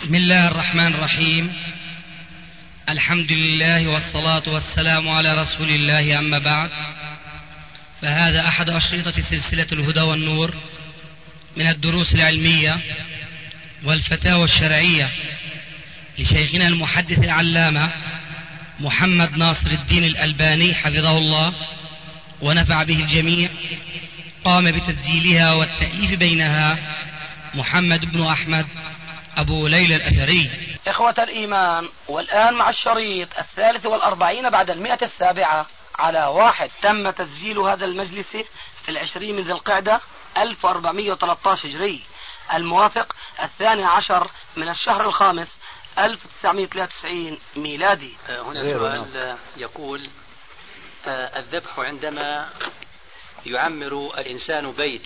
بسم الله الرحمن الرحيم. الحمد لله والصلاة والسلام على رسول الله، أما بعد، فهذا أحد أشرطة سلسلة الهدى والنور من الدروس العلمية والفتاوى الشرعية لشيخنا المحدث العلامة محمد ناصر الدين الألباني حفظه الله ونفع به الجميع. قام بتسجيلها والتأليف بينها محمد بن أحمد أبو ليلى الأثري. إخوة الإيمان، والآن مع الشريط 43 بعد 107 على 1. تم تسجيل هذا المجلس في 20 من ذي القعدة 1413 هجري، الموافق 12 من الشهر الخامس 1993 ميلادي. هنا سؤال يقول: الذبح عندما يعمر الإنسان بيت،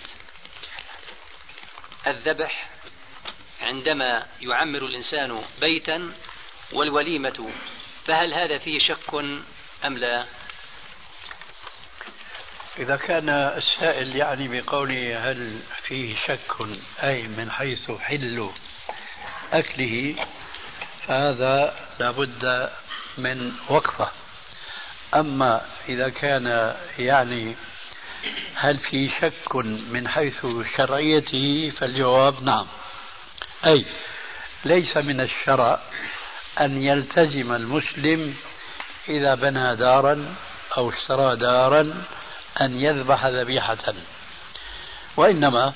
الذبح عندما يعمر الإنسان بيتا والوليمة، فهل هذا فيه شك أم لا؟ إذا كان السائل يعني بقوله هل فيه شك أي من حيث حل أكله، فهذا لابد من وقفة. أما إذا كان يعني هل في شك من حيث شرعيته، فالجواب نعم. أي ليس من الشرع أن يلتزم المسلم إذا بنى دارا أو اشترى دارا أن يذبح ذبيحة، وإنما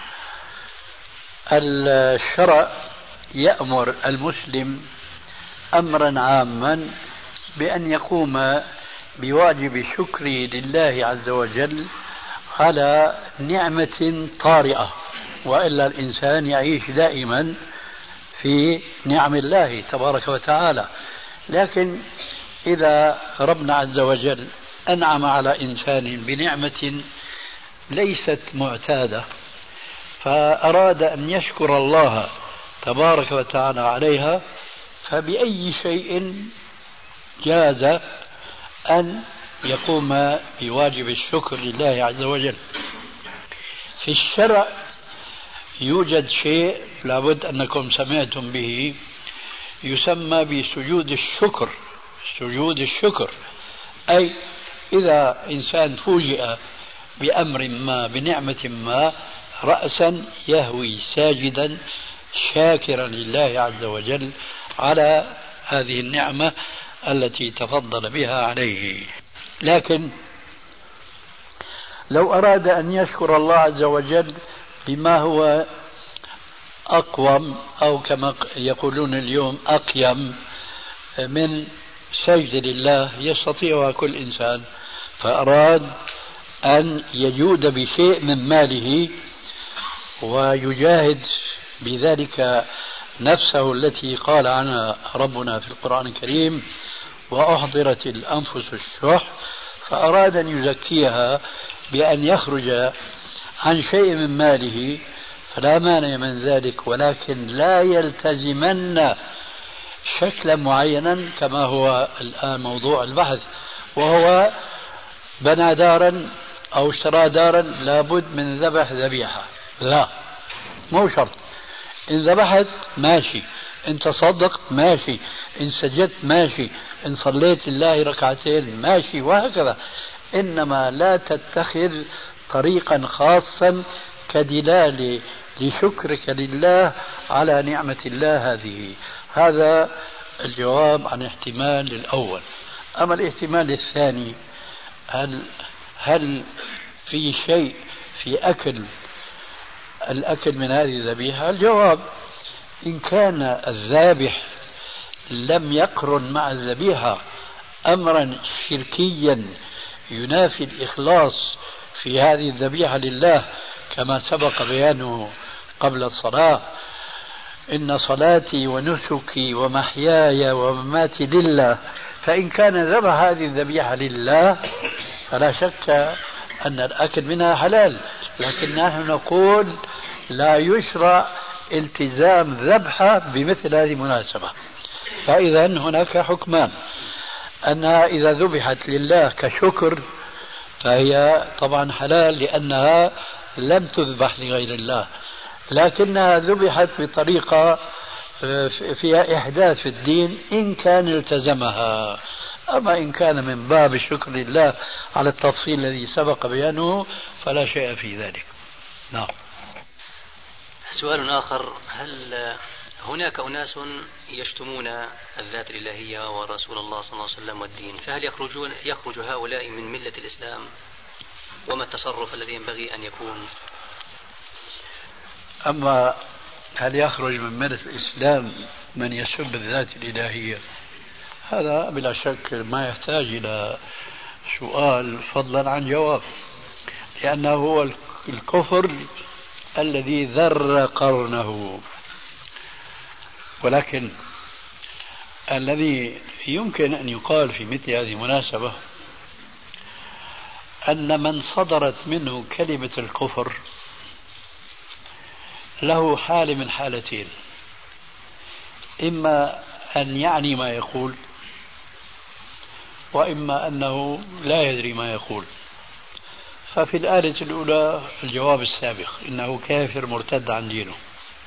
الشرع يأمر المسلم أمرا عاما بأن يقوم بواجب الشكر لله عز وجل على نعمة طارئة، وإلا الإنسان يعيش دائما في نعم الله تبارك وتعالى. لكن إذا ربنا عز وجل أنعم على إنسان بنعمة ليست معتادة، فأراد أن يشكر الله تبارك وتعالى عليها، فبأي شيء جاز أن يقوم بواجب الشكر لله عز وجل. في الشرع يوجد شيء لابد أنكم سمعتم به، يسمى بسجود الشكر. سجود الشكر أي إذا إنسان فوجئ بأمر ما، بنعمة ما، رأسا يهوي ساجدا شاكرا لله عز وجل على هذه النعمة التي تفضل بها عليه. لكن لو أراد أن يشكر الله عز وجل بما هو أقوم، أو كما يقولون اليوم أقيم، من سجد لله يستطيعها كل إنسان، فأراد أن يجود بشيء من ماله ويجاهد بذلك نفسه التي قال عنها ربنا في القرآن الكريم: وأحضرت الأنفس الشح، فأراد أن يزكيها بأن يخرج عن شيء من ماله، فلا مانع من ذلك، ولكن لا يلتزمن شكلا معينا كما هو الآن موضوع البحث، وهو بنى دارا أو اشترى دارا لابد من ذبح ذبيحة. لا، مو شرط. إن ذبحت ماشي، إن تصدقت ماشي، إن سجدت ماشي، إن صليت لله ركعتين ماشي، وهكذا. إنما لا تتخذ طريقا خاصا كدلالة لشكرك لله على نعمة الله هذه. هذا الجواب عن احتمال الأول. أما الاحتمال الثاني، هل في شيء في الأكل من هذه الذبيحة؟ الجواب: إن كان الذابح لم يقرن مع الذبيحة أمرا شركيا ينافي الإخلاص في هذه الذبيحة لله، كما سبق بيانه قبل الصلاة: إن صلاتي ونسكي ومحياي ومماتي لله، فإن كان ذبح هذه الذبيحة لله فلا شك أن الأكل منها حلال، لكن نحن نقول لا يشرع التزام ذبحها بمثل هذه المناسبة. فإذا هناك حكمان: أنها إذا ذبحت لله كشكر فهي طبعا حلال لأنها لم تذبح لغير الله، لكنها ذبحت بطريقة فيها إحداث في الدين إن كان التزمها. أما إن كان من باب الشكر لله على التفصيل الذي سبق بيانه فلا شيء في ذلك. نعم. سؤال آخر: هل هناك أناس يشتمون الذات الإلهية ورسول الله صلى الله عليه وسلم والدين، فهل يخرج هؤلاء من ملة الإسلام؟ وما التصرف الذي ينبغي أن يكون؟ أما هل يخرج من ملة الإسلام من يسب الذات الإلهية، هذا بلا شك ما يحتاج إلى سؤال فضلا عن جواب، لأنه هو الكفر الذي ذر قرنه. ولكن الذي يمكن أن يقال في مثل هذه المناسبة أن من صدرت منه كلمة الكفر له حال من حالتين: إما أن يعني ما يقول، وإما أنه لا يدري ما يقول. ففي الآلة الأولى الجواب السابق، إنه كافر مرتد عن دينه.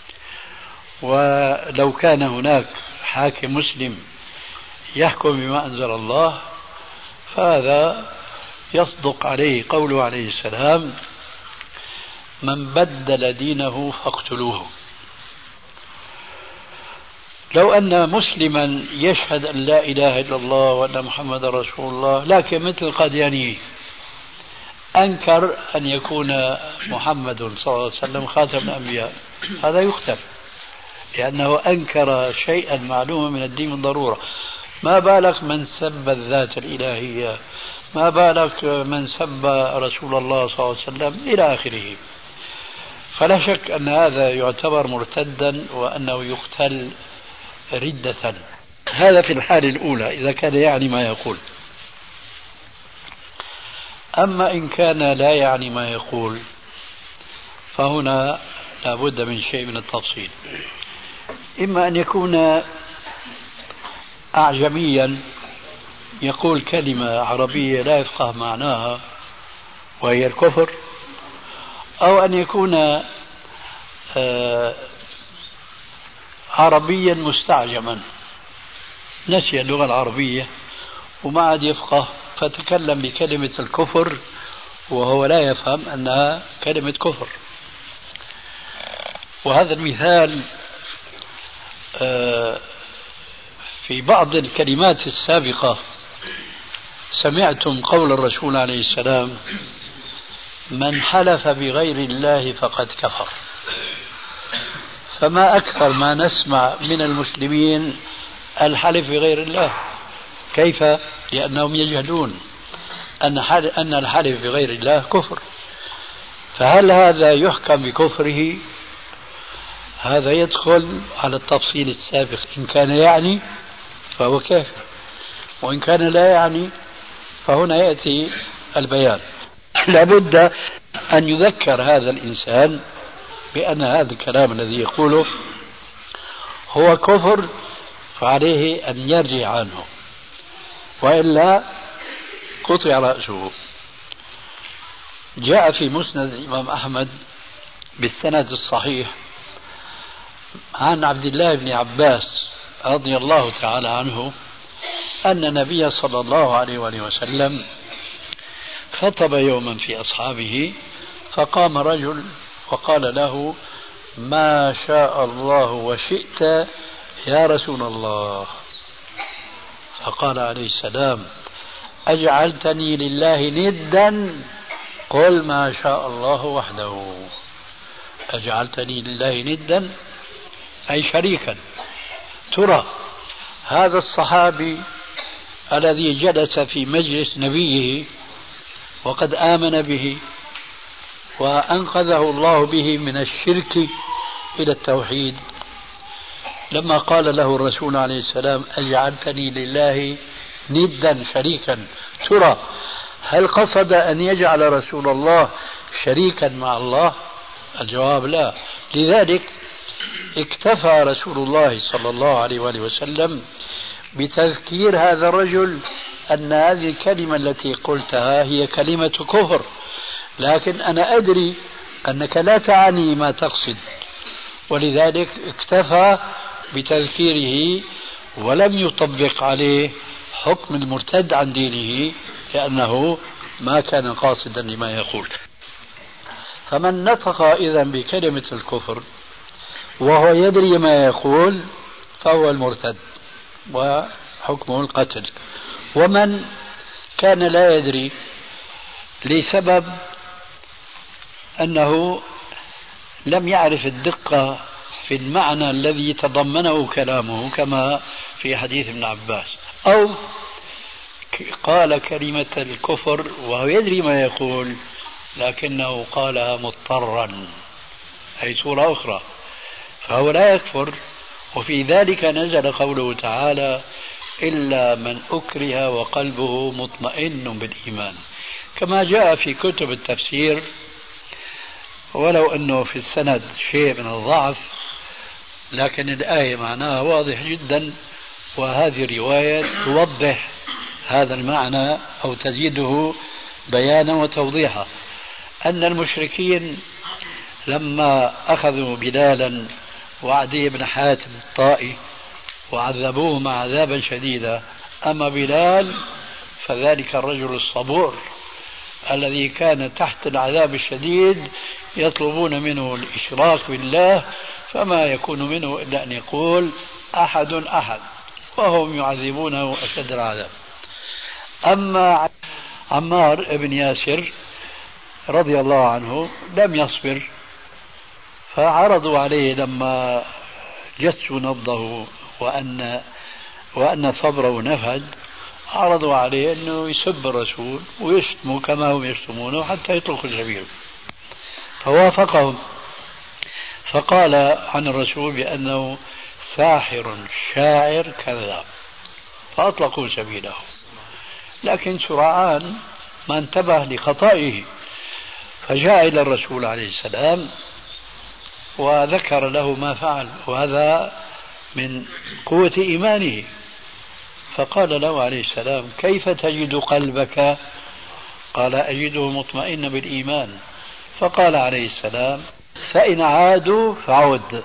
ولو كان هناك حاكم مسلم يحكم بما أنزل الله فهذا يصدق عليه قوله عليه السلام: من بدل دينه فاقتلوه. لو أن مسلما يشهد أن لا إله إلا الله وأن محمد رسول الله، لكن مثل القادياني أنكر أن يكون محمد صلى الله عليه وسلم خاتم الأنبياء، هذا يقتل، لأنه أنكر شيئا معلوما من الدين بالضرورة. ما بالك من سب الذات الإلهية، ما بالك من سب رسول الله صلى الله عليه وسلم إلى آخره. فلا شك أن هذا يعتبر مرتدا وأنه يقتل ردة. هذا في الحالة الأولى إذا كان يعني ما يقول. أما إن كان لا يعني ما يقول فهنا لابد من شيء من التفصيل. إما أن يكون أعجميا يقول كلمة عربية لا يفقه معناها وهي الكفر، أو أن يكون عربيا مستعجما نسي اللغة العربية وما عاد يفقه فتكلم بكلمة الكفر وهو لا يفهم أنها كلمة كفر. وهذا المثال في بعض الكلمات السابقة سمعتم قول الرسول عليه السلام: من حلف بغير الله فقد كفر. فما أكثر ما نسمع من المسلمين الحلف بغير الله. كيف؟ لأنهم يجهلون أن الحلف بغير الله كفر. فهل هذا يحكم بكفره؟ هذا يدخل على التفصيل السابق. إن كان يعني فهو كافر، وإن كان لا يعني فهنا يأتي البيان. لابد أن يذكر هذا الإنسان بأن هذا الكلام الذي يقوله هو كفر، فعليه أن يرجع عنه، وإلا قطع رأسه. جاء في مسند الإمام أحمد بالسند الصحيح عن عبد الله بن عباس رضي الله تعالى عنه أن النبي صلى الله عليه وسلم خطب يوما في أصحابه، فقام رجل وقال له: ما شاء الله وشئت يا رسول الله. فقال عليه السلام: أجعلتني لله ندا؟ قل ما شاء الله وحده. أجعلتني لله ندا أي شريكا. ترى هذا الصحابي الذي جلس في مجلس نبيه وقد آمن به وأنقذه الله به من الشرك إلى التوحيد، لما قال له الرسول عليه السلام: أجعلتني لله ندا شريكا، ترى هل قصد أن يجعل رسول الله شريكا مع الله؟ الجواب لا. لذلك اكتفى رسول الله صلى الله عليه وسلم بتذكير هذا الرجل أن هذه الكلمة التي قلتها هي كلمة كفر، لكن أنا أدري أنك لا تعني ما تقصد، ولذلك اكتفى بتذكيره ولم يطبق عليه حكم المرتد عن دينه لأنه ما كان قاصدا لما يقول. فمن نطق إذا بكلمة الكفر وهو يدري ما يقول فهو المرتد وحكمه القتل. ومن كان لا يدري لسبب أنه لم يعرف الدقة في المعنى الذي تضمنه كلامه كما في حديث ابن عباس، أو قال كلمة الكفر وهو يدري ما يقول لكنه قالها مضطرا أي صورة أخرى، فهو لا يكفر. وفي ذلك نزل قوله تعالى إلا من أكره وقلبه مطمئن بالإيمان، كما جاء في كتب التفسير، ولو أنه في السند شيء من الضعف لكن الآية معناها واضح جدا، وهذه الرواية توضح هذا المعنى أو تزيده بيانا وتوضيحا. أن المشركين لما أخذوا بلالا وعدي بن حاتم الطائي وعذبوهما عذابا شديدا، أما بلال فذلك الرجل الصبور الذي كان تحت العذاب الشديد يطلبون منه الإشراك بالله، فما يكون منه إلا أن يقول أحد أحد، وهم يعذبونه أشد العذاب. أما عمار بن ياسر رضي الله عنه لم يصبر، فعرضوا عليه لما جسوا نبضه وأن صبره نفد، عرضوا عليه أنه يسب الرسول ويشتموا كما هم يشتمونه حتى يطلق السبيل، فوافقهم، فقال عن الرسول بأنه ساحر شاعر كذاب، فأطلقوا سبيله. لكن سرعان ما انتبه لخطئه فجاء إلى الرسول عليه السلام وذكر له ما فعل، وهذا من قوة إيمانه. فقال له عليه السلام كيف تجد قلبك؟ قال أجده مطمئن بالإيمان. فقال عليه السلام فإن عادوا فعد،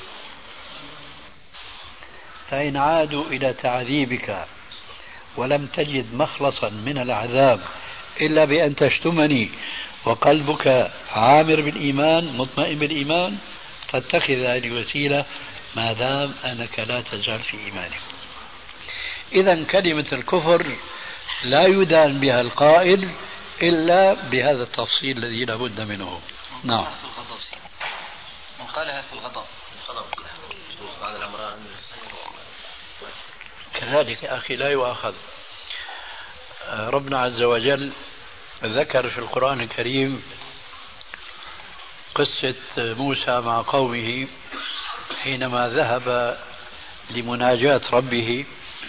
فإن عادوا إلى تعذيبك ولم تجد مخلصا من العذاب إلا بأن تشتمني وقلبك عامر بالإيمان مطمئن بالإيمان فاتخذ هذه الوسيلة ما دام أنك لا تزال في إيمانك. إذا كلمة الكفر لا يدان بها القائل إلا بهذا التفصيل الذي لا بد منه. نعم. من قالها في الغضب كذلك أخي لا يؤاخذ. ربنا عز وجل ذكر في القرآن الكريم قصة موسى مع قومه حينما ذهب لمناجاة ربه،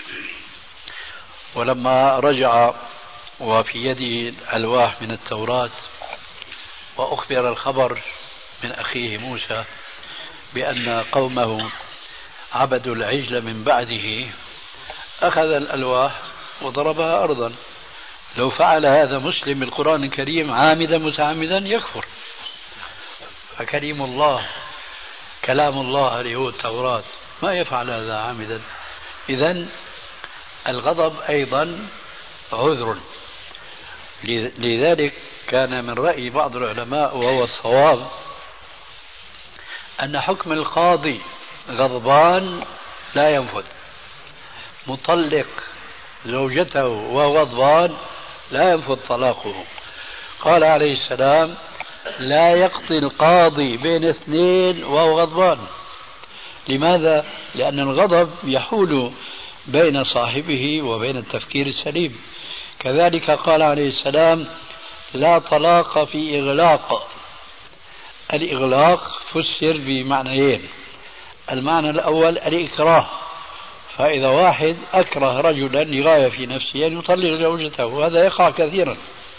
ولما رجع وفي يده الألواح من التوراة وأخبر الخبر من أخيه موسى بأن قومه عبدوا العجل من بعده، أخذ الألواح وضربها أرضا. لو فعل هذا مسلم بالقرآن الكريم عامدا متعمدا يكفر، فكريم الله كلام الله اللي هو التوراة ما يفعل هذا عامدا. إذن الغضب أيضا عذر. لذلك كان من رأي بعض العلماء وهو الصواب أن حكم القاضي غضبان لا ينفذ، مطلق زوجته وهو غضبان لا ينفذ طلاقه. قال عليه السلام لا يقضي القاضي بين اثنين وهو غضبان. لماذا؟ لأن الغضب يحول بين صاحبه وبين التفكير السليم. كذلك قال عليه السلام لا طلاق في إغلاق. الإغلاق فسر بمعنيين، المعنى الأول الإكراه، فإذا واحد أكره رجلا لغاية في نفسه أن يطلق زوجته وهذا يقع كثيرا،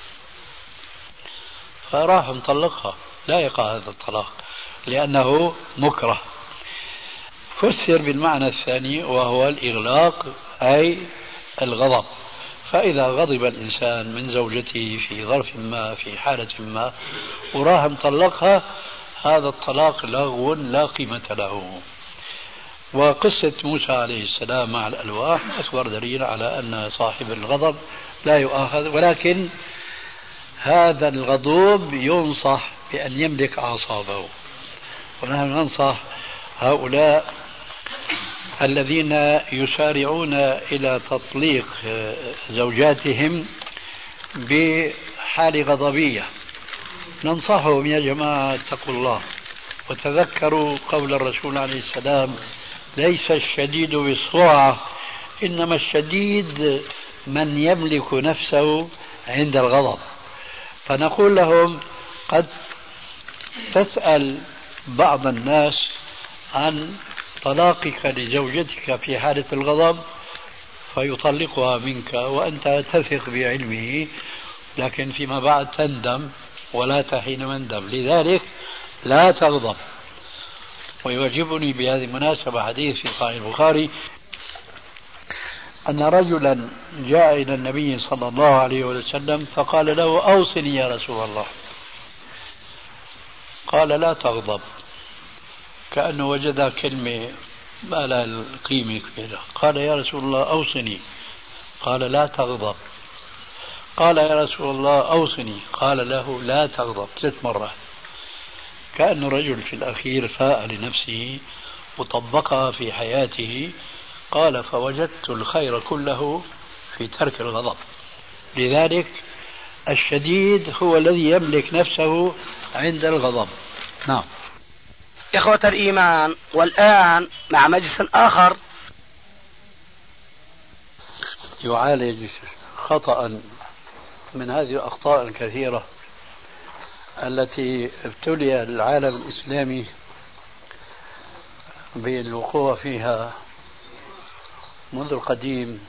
فراح مطلقها لا يقع هذا الطلاق لأنه مكره. فسر بالمعنى الثاني وهو الإغلاق أي الغضب، فإذا غضب الإنسان من زوجته في ظرف ما في حالة ما وراح مطلقها هذا الطلاق لغو لا قيمة له. وقصة موسى عليه السلام مع الألواح أكبر دليل على أن صاحب الغضب لا يؤاخذ، ولكن هذا الغضوب ينصح بأن يملك أعصابه. ونحن ننصح هؤلاء الذين يسارعون إلى تطليق زوجاتهم بحال غضبية، ننصحهم يا جماعة اتقوا الله وتذكروا قول الرسول عليه السلام: ليس الشديد بالسرعة إنما الشديد من يملك نفسه عند الغضب. فنقول لهم: قد تسأل بعض الناس عن طلاقك لزوجتك في حالة الغضب فيطلقها منك وأنت تثق بعلمه، لكن فيما بعد تندم ولا تحين مندم، لذلك لا تغضب. ويعجبني بهذه المناسبة حديث في صحيح البخاري أن رجلا جاء إلى النبي صلى الله عليه وسلم فقال له: أوصني يا رسول الله. قال: لا تغضب، كأنه وجد كلمة ما لها القيمة كبيرة. قال: يا رسول الله أوصني. قال: لا تغضب. قال: يا رسول الله أوصني. قال له: لا تغضب 3 مرات. كأن الرجل في الأخير فاء لنفسه وطبقها في حياته. قال: فوجدت الخير كله في ترك الغضب. لذلك الشديد هو الذي يملك نفسه عند الغضب. نعم. إخوة الإيمان، والآن مع مجلس آخر يعالج خطأ من هذه الأخطاء الكثيرة التي ابتلي العالم الإسلامي بالوقوع فيها منذ القديم.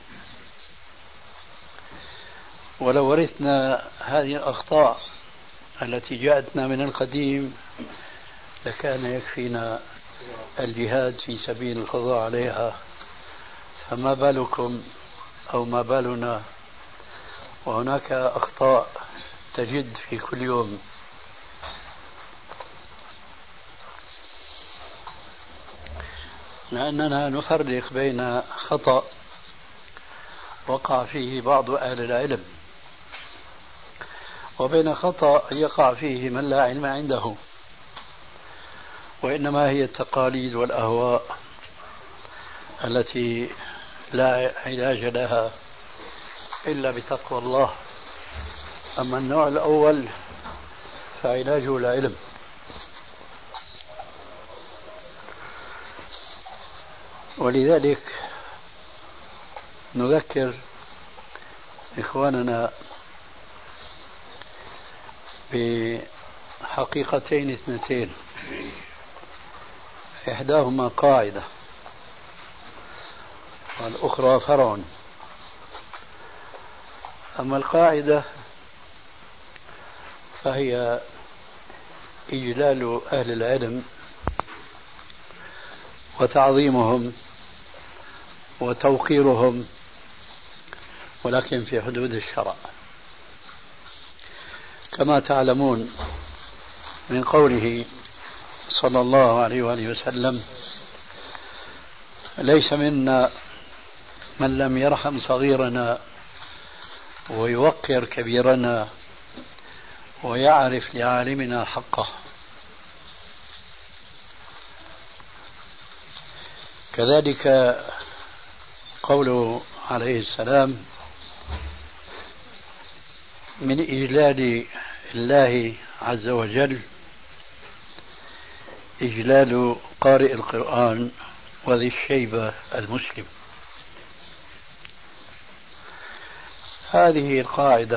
ولو ورثنا هذه الأخطاء التي جاءتنا من القديم لكان يكفينا الجهاد في سبيل القضاء عليها، فما بالكم أو ما بالنا وهناك أخطاء تجد في كل يوم. لأننا نفرق بين خطأ وقع فيه بعض أهل العلم وبين خطأ يقع فيه من لا علم عنده، وإنما هي التقاليد والأهواء التي لا علاج لها إلا بتقوى الله. أما النوع الأول فعلاجه العلم. ولذلك نذكر إخواننا بحقيقتين 2، إحداهما قاعدة والأخرى فرع. أما القاعدة فهي إجلال أهل العلم وتعظيمهم وتوقيرهم، ولكن في حدود الشرع، كما تعلمون من قوله صلى الله عليه وآله وسلم: ليس منا من لم يرحم صغيرنا ويوقر كبيرنا ويعرف لعالمنا حقه. كذلك قوله عليه السلام: من إجلال الله عز وجل إجلال قارئ القرآن وذي الشيبة المسلم. هذه القاعدة،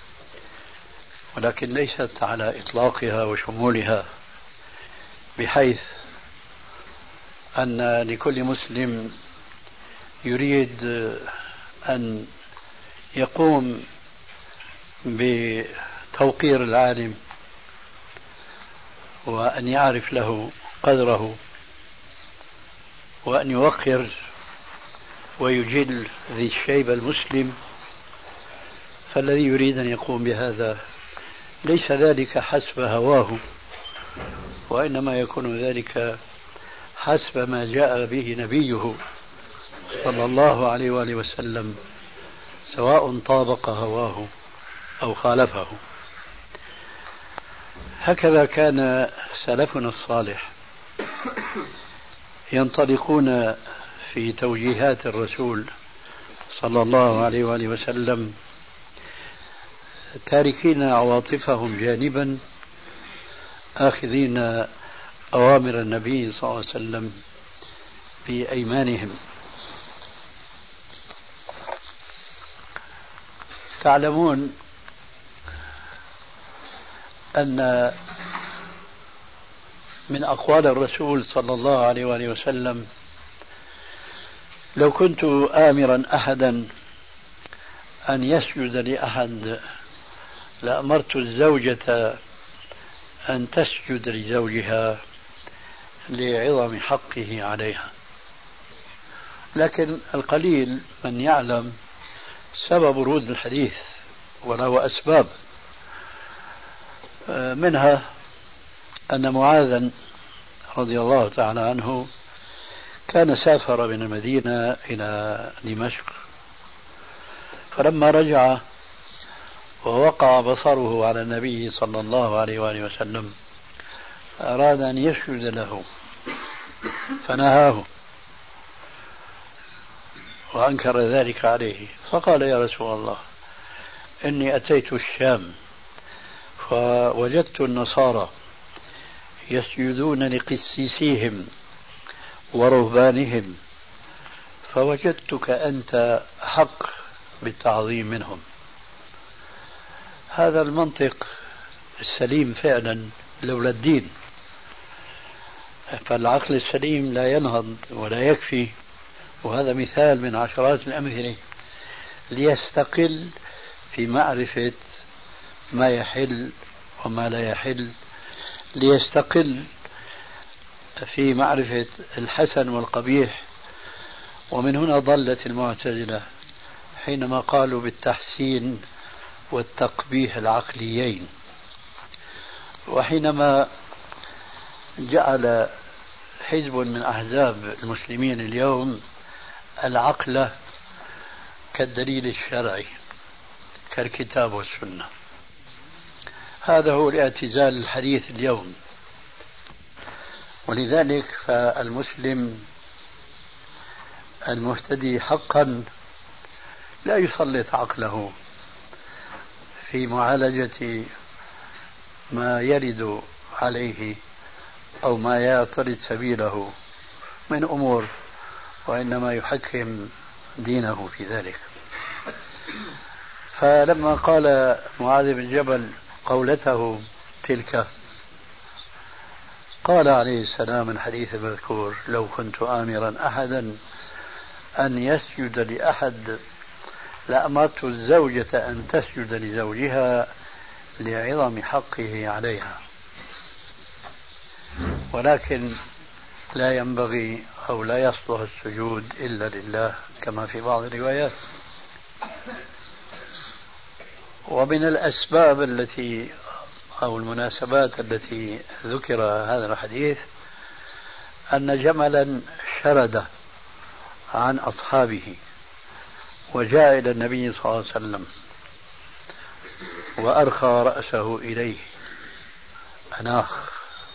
ولكن ليست على إطلاقها وشمولها، بحيث أن لكل مسلم يريد أن يقوم بتوقير العالم وأن يعرف له قدره وأن يوقر ويجل ذي الشيبة المسلم، فالذي يريد أن يقوم بهذا ليس ذلك حسب هواه، وإنما يكون ذلك حسب ما جاء به نبيه صلى الله عليه وآله وسلم، سواء طابق هواه أو خالفه. هكذا كان سلفنا الصالح ينطلقون في توجيهات الرسول صلى الله عليه وآله وسلم، تاركين عواطفهم جانبا، آخذين أوامر النبي صلى الله عليه وسلم بأيمانهم. تعلمون أن من أقوال الرسول صلى الله عليه وآله وسلم: لو كنت آمرا أحدا أن يسجد لأحد لأمرت الزوجة أن تسجد لزوجها لعظم حقه عليها. لكن القليل من يعلم سبب ورود الحديث، وله أسباب، منها أن معاذا رضي الله تعالى عنه كان سافر من المدينة إلى دمشق، فلما رجع ووقع بصره على النبي صلى الله عليه وآله وسلم أراد أن يسجد له فنهاه وأنكر ذلك عليه، فقال: يا رسول الله، إني أتيت الشام فوجدت النصارى يسجدون لقسيسيهم ورهبانهم، فوجدتك أنت حق بالتعظيم منهم. هذا المنطق السليم فعلا لولا الدين، فالعقل السليم لا ينهض ولا يكفي، وهذا مثال من عشرات الأمثلة، ليستقل في معرفة ما يحل وما لا يحل، ليستقل في معرفة الحسن والقبيح. ومن هنا ضلت المعتزلة حينما قالوا بالتحسين والتقبيح العقليين، وحينما جعل حزب من أحزاب المسلمين اليوم العقل كالدليل الشرعي كالكتاب والسنة. هذا هو الاعتزال الحديث اليوم. ولذلك فالمسلم المهتدي حقا لا يسلط عقله في معالجة ما يرد عليه أو ما يعترض سبيله من أمور، وإنما يحكم دينه في ذلك. فلما قال معاذ بن جبل قولته تلك، قال عليه السلام الحديث المذكور: لو كنت آمرا أحدا أن يسجد لأحد لأمرت الزوجة أن تسجد لزوجها لعظم حقه عليها. ولكن لا ينبغي أو لا يصلح السجود إلا لله كما في بعض الروايات. ومن الأسباب التي أو المناسبات التي ذكر هذا الحديث أن جملا شرد عن أصحابه وجاء إلى النبي صلى الله عليه وسلم وأرخى رأسه إليه، أناخ،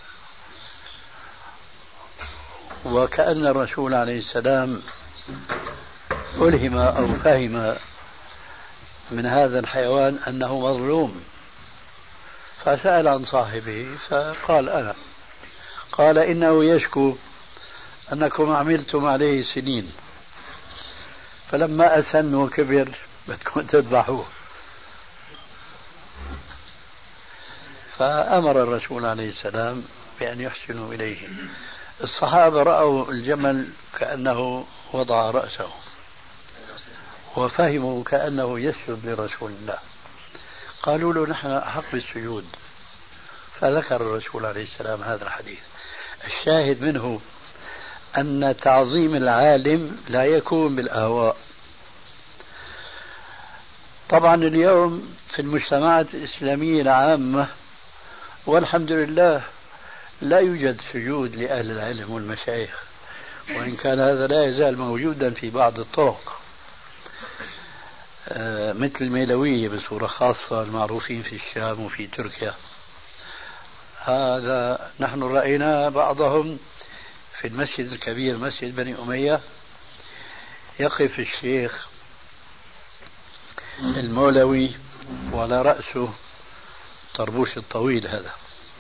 وكأن الرسول عليه السلام ألهم أو فهم من هذا الحيوان أنه مظلوم، فسأل عن صاحبه فقال: أنا. قال: إنه يشكو أنكم عملتم عليه سنين، فلما أسن وكبر بدكم تذبحوه. فأمر الرسول عليه السلام بأن يحسنوا إليه. الصحابة رأوا الجمل كأنه وضع رأسه وفهموا كأنه يسجد لرسول الله، قالوا له: نحن أحق بالسجود. فذكر الرسول عليه السلام هذا الحديث. الشاهد منه أن تعظيم العالم لا يكون بالأهواء. طبعا اليوم في المجتمعات الإسلامية العامة والحمد لله لا يوجد سجود لأهل العلم والمشايخ، وإن كان هذا لا يزال موجودا في بعض الطرق، مثل الميلوية بصورة خاصة المعروفين في الشام وفي تركيا. هذا نحن رأينا بعضهم في المسجد الكبير مسجد بني أمية، يقف الشيخ المولوي وعلى رأسه طربوش الطويل هذا،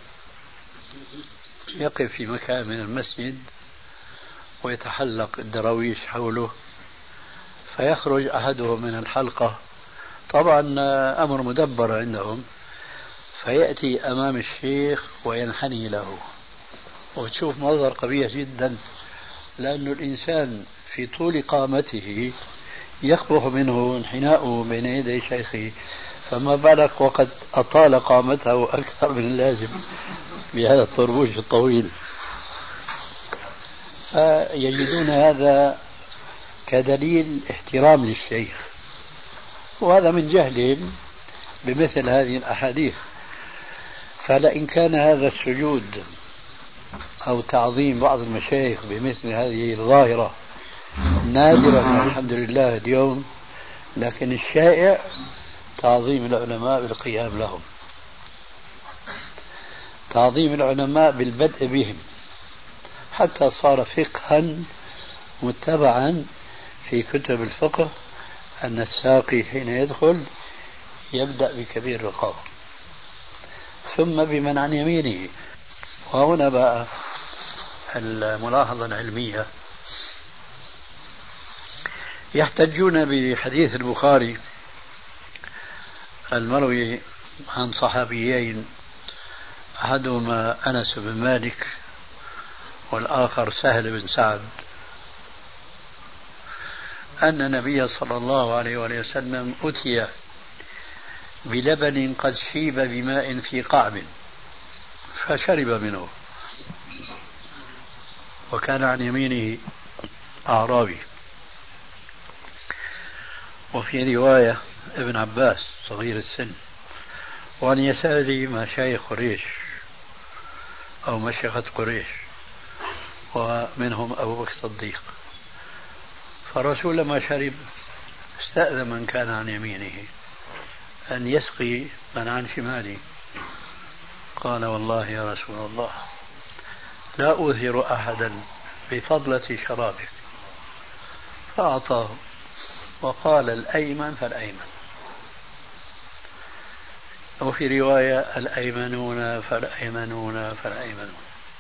يقف في مكان من المسجد ويتحلق الدراويش حوله، فيخرج أحدهم من الحلقة، طبعا أمر مدبر عندهم، فيأتي أمام الشيخ وينحني له، وتشوف منظر قبيح جدا، لأن الإنسان في طول قامته يقبح منه انحناؤه بين يدي شيخه، فما بالك وقد أطال قامته أكثر من اللازم بهذا الطربوش الطويل. فيجدون هذا كدليل احترام للشيخ، وهذا من جهلهم بمثل هذه الأحاديث. فلئن كان هذا السجود أو تعظيم بعض المشايخ بمثل هذه الظاهرة نادرا الحمد لله اليوم، لكن الشائع تعظيم العلماء بالقيام لهم، تعظيم العلماء بالبدء بهم، حتى صار فقها متبعا في كتب الفقه أن الساقي حين يدخل يبدأ بكبير القوم ثم بمن عن يمينه. وهنا بقى الملاحظة العلمية، يحتجون بحديث البخاري المروي عن صحابيين، أحدهما أنس بن مالك والآخر سهل بن سعد، أن النبي صلى الله عليه وسلم أتي بلبن قد شيب بماء في قعب فشرب منه، وكان عن يمينه أعرابي. وفي رواية ابن عباس صغير السن، وعن يساره مشايخ قريش أو مشيخة قريش، ومنهم أبو بكر الصديق. فالرسول لما شرب استأذن من كان عن يمينه أن يسقي من عن شماله، قال والله يا رسول الله لا أوثر أحدا بفضلة شرابك، فأعطاه وقال الأيمن فالأيمن، وفي رواية الأيمنون فالأيمنون فالأيمنون.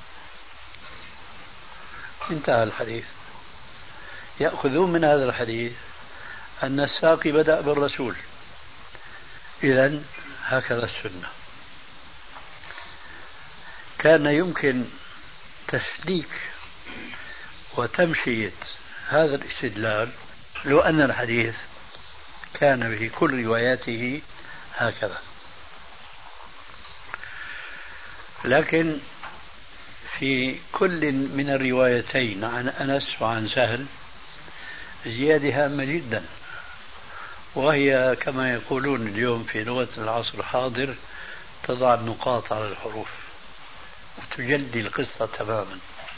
انتهى الحديث. يأخذون من هذا الحديث أن الساقي بدأ بالرسول، إذن هكذا السنة. كان يمكن تسليك وتمشية هذا الاستدلال لو أن الحديث كان به كل رواياته هكذا، لكن في كل من الروايتين عن أنس وعن سهل زيادة هامة جدا، وهي كما يقولون اليوم في لغة العصر الحاضر تضع النقاط على الحروف وتجلي القصة تماما.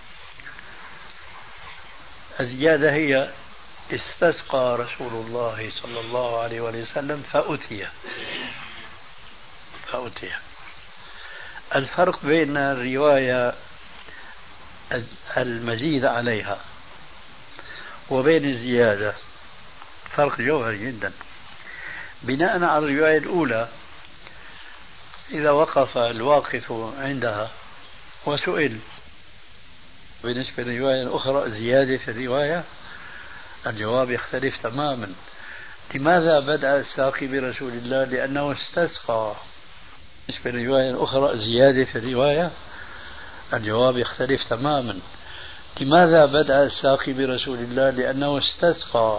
الزيادة هي استسقى رسول الله صلى الله عليه وسلم فأتي. الفرق بين الرواية المزيد عليها وبين الزيادة فرق جوهري جدا. بناء على الرواية الأولى إذا وقف الواقف عندها وسئل بالنسبة للرواية الأخرى زيادة في الرواية، الجواب يختلف تماما. لماذا بدأ الساقي برسول الله؟ لأنه استسقى. بالنسبة للرواية الأخرى زيادة في الرواية، الجواب يختلف تماما. لماذا بدأ الساقي برسول الله؟ لأنه استسقى.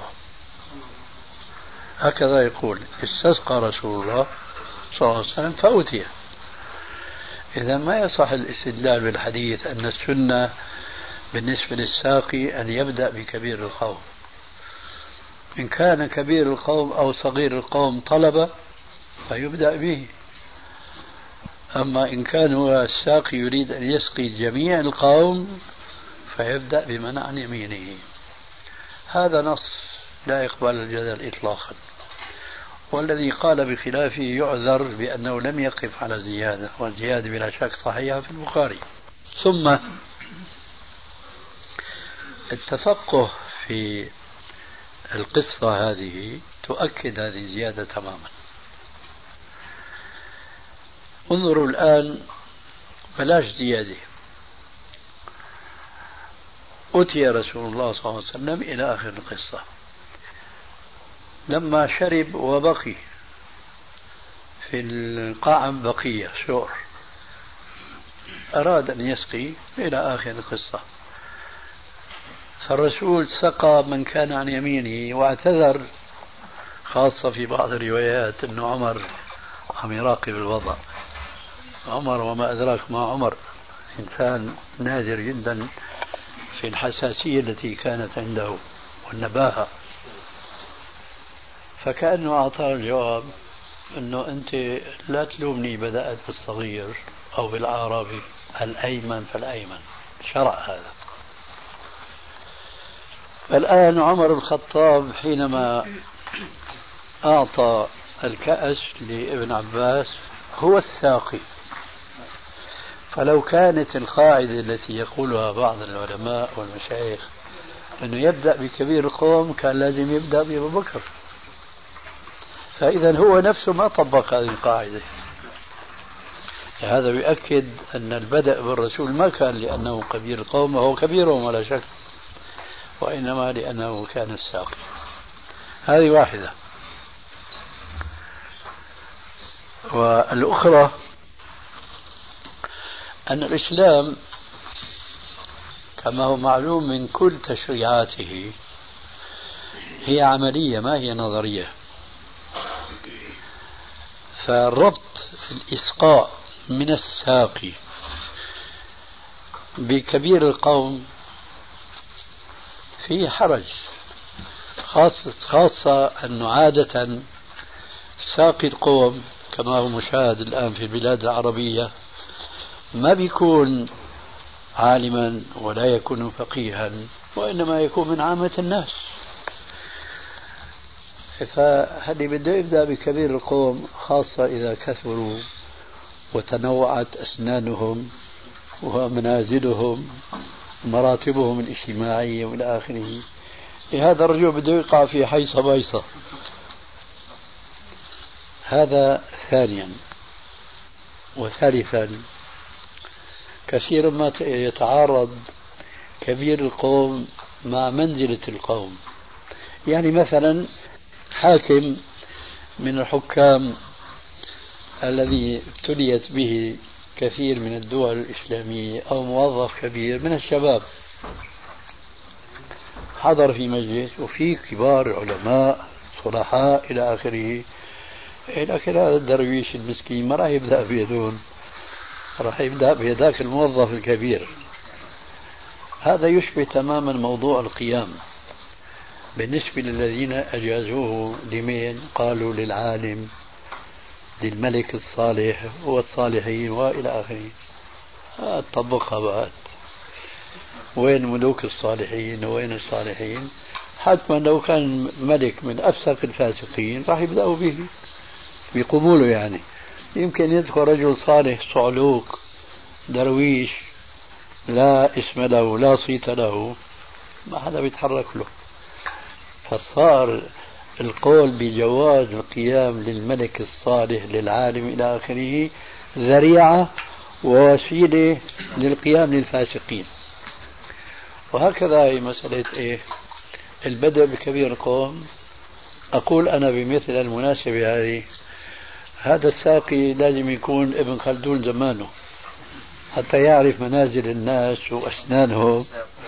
هكذا يقول استسقى رسول الله صلى الله عليه وسلم فأتي. إذا ما يصح الاستدلال بالحديث أن السنة بالنسبة للساقي أن يبدأ بكبير القوم. إن كان كبير القوم أو صغير القوم طلب فيبدأ به. أما إن كان هو الساقي يريد أن يسقي جميع القوم فيبدأ بمن عن يمينه. هذا نص لا يقبل الجدل إطلاقا، والذي قال بخلافه يعذر بأنه لم يقف على زيادة، والزيادة بلا شك صحيحة في البخاري. ثم التفقه في القصة هذه تؤكد هذه الزيادة تماما. انظروا الآن، بلاش زيادة. أتي رسول الله صلى الله عليه وسلم إلى آخر القصة، لما شرب وبقي في القاع بقية شور، أراد أن يسقي إلى آخر القصة، فالرسول سقى من كان عن يمينه واعتذر، خاصة في بعض الروايات أن عمر عم يراقب الوضع. عمر وما أدراك ما عمر، إنسان نادر جدا في الحساسية التي كانت عنده والنباهة، فكأنه أعطاه الجواب أنه أنت لا تلومني بدأت بالصغير أو بالأعرابي، الأيمن فالأيمن، شرع هذا. الآن عمر الخطاب حينما أعطى الكأس لابن عباس هو الساقي، فلو كانت القاعدة التي يقولها بعض العلماء والمشايخ أنه يبدأ بكبير القوم، كان لازم يبدأ بأبو بكر، فإذا هو نفسه ما طبق هذه القاعدة. هذا يؤكد أن البدء بالرسول ما كان لأنه كبير القوم، وهو كبيرهم ولا شك، وإنما لأنه كان الساقي. هذه واحدة. والأخرى أن الإسلام كما هو معلوم من كل تشريعاته هي عملية ما هي نظرية، فربط الإسقاء من الساقي بكبير القوم فيه حرج، خاصة أنه عادة ساقي القوم كما هو مشاهد الآن في البلاد العربية ما بيكون عالما ولا يكون فقيها، وإنما يكون من عامة الناس. فهذه بده يبدأ بكبير القوم، خاصة إذا كثروا وتنوعت أسنانهم ومنازلهم ومراتبهم الاجتماعية وإلى آخره. هذا الرجل بده يقع في حيصة بيصة. هذا ثانيا. وثالثا، كثيرا ما يتعارض كبير القوم مع منزلة القوم. يعني مثلا حاكم من الحكام الذي ابتليت به كثير من الدول الإسلامية، أو موظف كبير من الشباب حضر في مجلس وفيه كبار علماء صلحاء إلى آخره، لكن هذا الدرويش المسكين ما راح يبدأ بيدون، راح يبدأ بيداك الموظف الكبير. هذا يشبه تماما موضوع القيام بالنسبة للذين أجازوه لمين؟ قالوا للعالم، للملك الصالح والصالحين وإلى آخره. طبقها بعد، وين ملوك الصالحين وين الصالحين؟ حتما لو كان ملك من أفسق الفاسقين راح يبدأوا به بقبوله. يعني يمكن يدخل رجل صالح صعلوك درويش لا اسم له لا صيت له، ما حدا بيتحرك له. فصار القول بجواز القيام للملك الصالح للعالم إلى آخره ذريعة ووسيلة للقيام للفاسقين. وهكذا هي مسألة إيه؟ البدء بكبير القوم. أقول أنا بمثل المناسبة هذه، هذا الساقي لازم يكون ابن خلدون زمانه حتى يعرف منازل الناس وأسنانهم.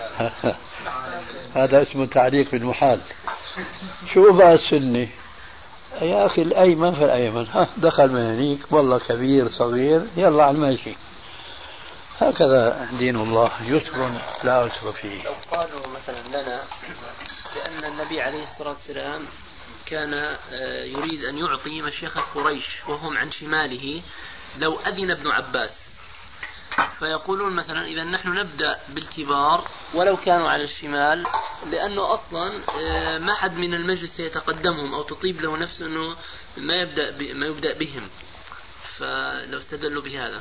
هذا اسمه تعليق بالمحال. شو بقى السنة؟ يا أخي الأيمن فالأيمن، دخل من هنيك والله كبير صغير يلا على الماشي. هكذا دين الله، يسر لا عسر فيه. لو قالوا مثلا لنا بأن النبي عليه الصلاة والسلام كان يريد أن يعطي مشيخة قريش وهم عن شماله لو أذن ابن عباس فيقولون مثلا إذا نحن نبدأ بالكبار ولو كانوا على الشمال، لأنه أصلا ما حد من المجلس سيتقدمهم أو تطيب له نفسه أنه ما يبدأ بهم، فلو استدلوا بهذا.